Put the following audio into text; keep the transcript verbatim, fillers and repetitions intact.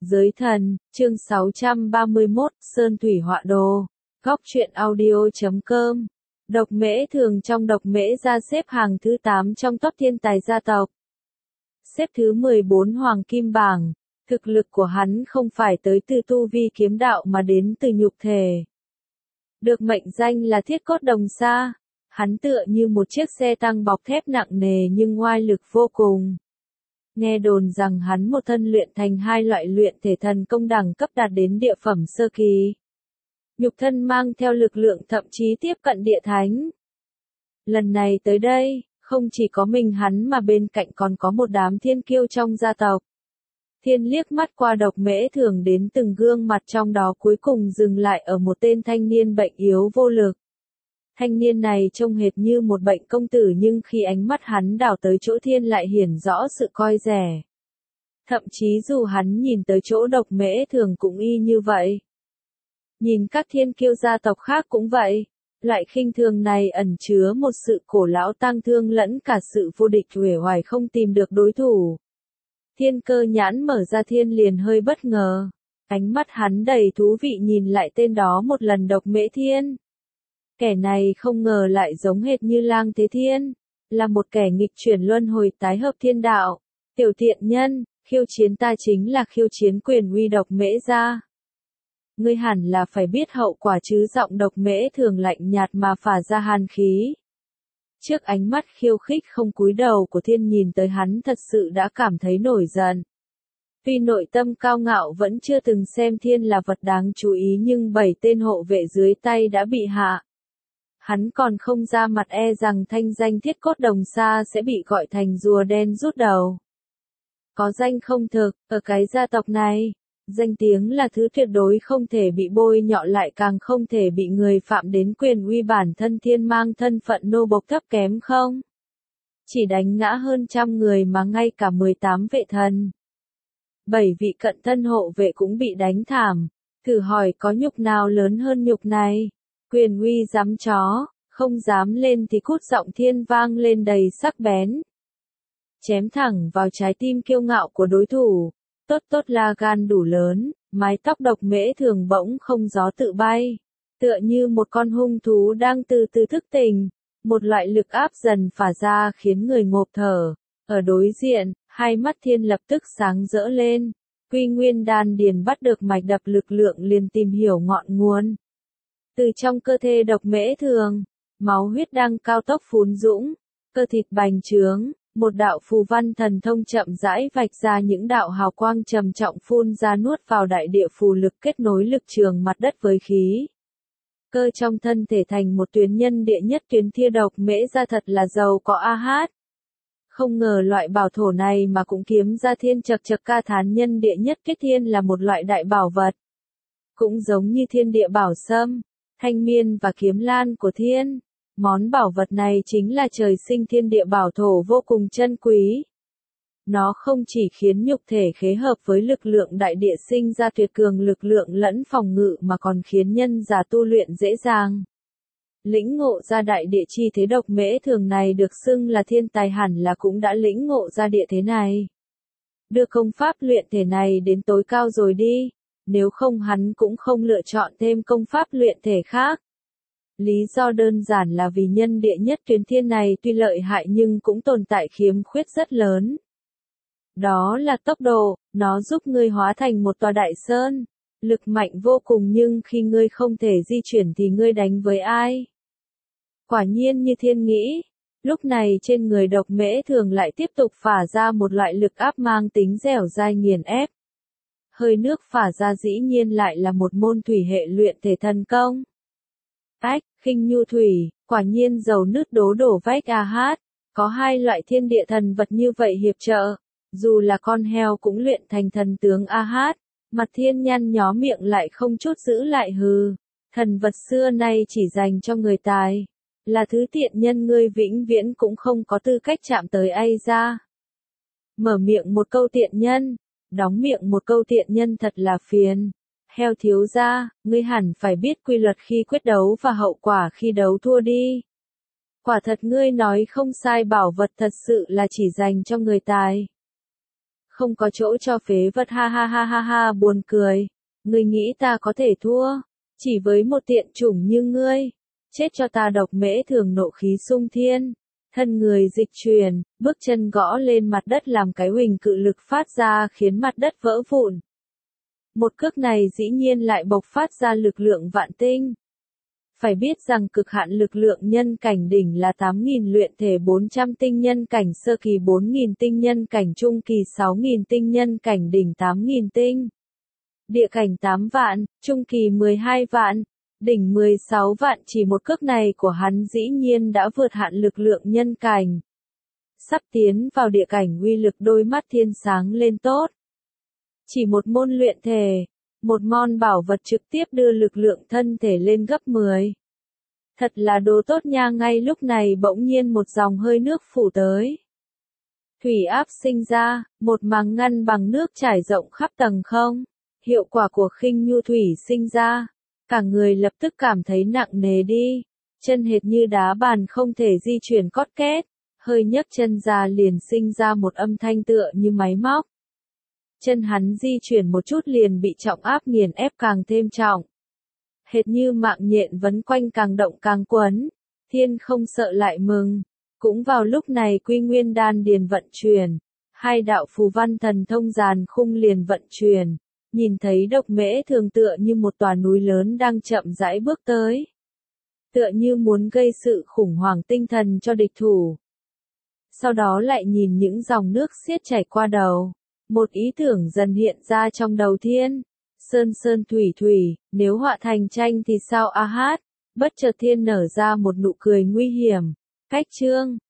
Giới thần, chương sáu trăm ba mươi mốt, Sơn Thủy Họa Đồ, góc truyện audio chấm com. Độc Mễ Thường trong Độc Mễ gia xếp hàng thứ tám trong top thiên tài gia tộc. Xếp thứ mười bốn Hoàng Kim Bảng, thực lực của hắn không phải tới từ tu vi kiếm đạo mà đến từ nhục thể. Được mệnh danh là thiết cốt đồng xa, hắn tựa như một chiếc xe tăng bọc thép nặng nề nhưng ngoai lực vô cùng. Nghe đồn rằng hắn một thân luyện thành hai loại luyện thể thần công đẳng cấp đạt đến địa phẩm sơ kỳ. Nhục thân mang theo lực lượng thậm chí tiếp cận địa thánh. Lần này tới đây, không chỉ có mình hắn mà bên cạnh còn có một đám thiên kiêu trong gia tộc. Thiên liếc mắt qua Độc Mễ Thường đến từng gương mặt trong đó cuối cùng dừng lại ở một tên thanh niên bệnh yếu vô lực. Thanh niên này trông hệt như một bệnh công tử nhưng khi ánh mắt hắn đảo tới chỗ Thiên lại hiển rõ sự coi rẻ. Thậm chí dù hắn nhìn tới chỗ Độc Mễ Thường cũng y như vậy. Nhìn các thiên kiêu gia tộc khác cũng vậy. Loại khinh thường này ẩn chứa một sự cổ lão tang thương lẫn cả sự vô địch uể oải không tìm được đối thủ. Thiên Cơ nhãn mở ra Thiên liền hơi bất ngờ. Ánh mắt hắn đầy thú vị nhìn lại tên đó một lần Độc Mễ Thiên. Kẻ này không ngờ lại giống hệt như Lang Thế Thiên, là một kẻ nghịch chuyển luân hồi tái hợp thiên đạo. Tiểu tiện nhân, khiêu chiến ta chính là khiêu chiến quyền uy Độc Mễ gia. Ngươi hẳn là phải biết hậu quả chứ, giọng Độc Mễ Thường lạnh nhạt mà phả ra hàn khí. Trước ánh mắt khiêu khích không cúi đầu của Thiên nhìn tới hắn thật sự đã cảm thấy nổi giận. Tuy nội tâm cao ngạo vẫn chưa từng xem Thiên là vật đáng chú ý nhưng bảy tên hộ vệ dưới tay đã bị hạ. Hắn còn không ra mặt e rằng thanh danh thiết cốt đồng xa sẽ bị gọi thành rùa đen rút đầu. Có danh không thực, ở cái gia tộc này, danh tiếng là thứ tuyệt đối không thể bị bôi nhọ lại càng không thể bị người phạm đến quyền uy bản thân Thiên mang thân phận nô bộc thấp kém không. Chỉ đánh ngã hơn trăm người mà ngay cả mười tám vệ thần. Bảy vị cận thân hộ vệ cũng bị đánh thảm, thử hỏi có nhục nào lớn hơn nhục này. Quyền uy dám chó, không dám lên thì cút, giọng Thiên vang lên đầy sắc bén. Chém thẳng vào trái tim kiêu ngạo của đối thủ. Tốt tốt là gan đủ lớn, mái tóc Độc Mễ Thường bỗng không gió tự bay. Tựa như một con hung thú đang từ từ thức tỉnh. Một loại lực áp dần phả ra khiến người ngộp thở. Ở đối diện, hai mắt Thiên lập tức sáng rỡ lên. Quy nguyên đan điền bắt được mạch đập lực lượng liền tìm hiểu ngọn nguồn. Từ trong cơ thể Độc Mễ Thường, máu huyết đang cao tốc phún dũng, cơ thịt bành trướng, một đạo phù văn thần thông chậm rãi vạch ra những đạo hào quang trầm trọng phun ra nuốt vào đại địa phù lực kết nối lực trường mặt đất với khí. Cơ trong thân thể thành một tuyến nhân địa nhất tuyến Thia Độc Mễ gia thật là giàu có a hát. Không ngờ loại bảo thổ này mà cũng kiếm ra Thiên chật chật ca thán, nhân địa nhất kết thiên là một loại đại bảo vật. Cũng giống như thiên địa bảo sâm, thanh miên và kiếm lan của Thiên. Món bảo vật này chính là trời sinh thiên địa bảo thổ vô cùng chân quý. Nó không chỉ khiến nhục thể khế hợp với lực lượng đại địa sinh ra tuyệt cường lực lượng lẫn phòng ngự mà còn khiến nhân giả tu luyện dễ dàng. Lĩnh ngộ ra đại địa chi thế Độc Mễ Thường này được xưng là thiên tài hẳn là cũng đã lĩnh ngộ ra địa thế này. Đưa công pháp luyện thể này đến tối cao rồi đi, nếu không hắn cũng không lựa chọn thêm công pháp luyện thể khác. Lý do đơn giản là vì nhân địa nhất tuyến thiên này tuy lợi hại nhưng cũng tồn tại khiếm khuyết rất lớn. Đó là tốc độ, nó giúp ngươi hóa thành một tòa đại sơn. Lực mạnh vô cùng nhưng khi ngươi không thể di chuyển thì ngươi đánh với ai? Quả nhiên như Thiên nghĩ, lúc này trên người Độc Mễ Thường lại tiếp tục phả ra một loại lực áp mang tính dẻo dai nghiền ép. Hơi nước phả ra dĩ nhiên lại là một môn thủy hệ luyện thể thần công. Ách, khinh nhu thủy, quả nhiên dầu nứt đố đổ vách a hát, có hai loại thiên địa thần vật như vậy hiệp trợ, dù là con heo cũng luyện thành thần tướng a hát, mặt Thiên nhăn nhó miệng lại không chút giữ lại hừ, thần vật xưa nay chỉ dành cho người tài, là thứ tiện nhân ngươi vĩnh viễn cũng không có tư cách chạm tới ai ra. Mở miệng một câu tiện nhân, đóng miệng một câu tiện nhân thật là phiền. Heo thiếu gia, ngươi hẳn phải biết quy luật khi quyết đấu và hậu quả khi đấu thua đi. Quả thật ngươi nói không sai, bảo vật thật sự là chỉ dành cho người tài. Không có chỗ cho phế vật ha ha ha ha ha buồn cười. Ngươi nghĩ ta có thể thua? Chỉ với một tiện chủng như ngươi. Chết cho ta Độc Mễ Thường nộ khí xung thiên. Thân người dịch chuyển, bước chân gõ lên mặt đất làm cái huỳnh cự lực phát ra khiến mặt đất vỡ vụn. Một cước này dĩ nhiên lại bộc phát ra lực lượng vạn tinh. Phải biết rằng cực hạn lực lượng nhân cảnh đỉnh là tám nghìn luyện thể bốn trăm tinh nhân cảnh sơ kỳ bốn nghìn tinh nhân cảnh trung kỳ sáu nghìn tinh nhân cảnh đỉnh tám nghìn tinh. Địa cảnh tám vạn, trung kỳ mười hai vạn, đỉnh mười sáu vạn, chỉ một cước này của hắn dĩ nhiên đã vượt hạn lực lượng nhân cảnh. Sắp tiến vào địa cảnh uy lực đôi mắt thiên sáng lên tốt. Chỉ một môn luyện thể, một món bảo vật trực tiếp đưa lực lượng thân thể lên gấp mười. Thật là đồ tốt nha. Ngay lúc này bỗng nhiên một dòng hơi nước phủ tới. Thủy áp sinh ra, một màng ngăn bằng nước trải rộng khắp tầng không. Hiệu quả của khinh nhu thủy sinh ra. Cả người lập tức cảm thấy nặng nề đi. Chân hệt như đá bàn không thể di chuyển cót két. Hơi nhấc chân ra liền sinh ra một âm thanh tựa như máy móc. Chân hắn di chuyển một chút liền bị trọng áp nghiền ép càng thêm trọng. Hệt như mạng nhện vấn quanh càng động càng quấn. Thiên không sợ lại mừng. Cũng vào lúc này Quy Nguyên Đan điền vận chuyển. Hai đạo phù văn thần thông giàn khung liền vận chuyển. Nhìn thấy Độc Mễ Thường tựa như một tòa núi lớn đang chậm rãi bước tới. Tựa như muốn gây sự khủng hoảng tinh thần cho địch thủ. Sau đó lại nhìn những dòng nước xiết chảy qua đầu. Một ý tưởng dần hiện ra trong đầu Thiên. Sơn sơn thủy thủy, nếu họa thành tranh thì sao a hát? Bất chợt Thiên nở ra một nụ cười nguy hiểm. Cách chương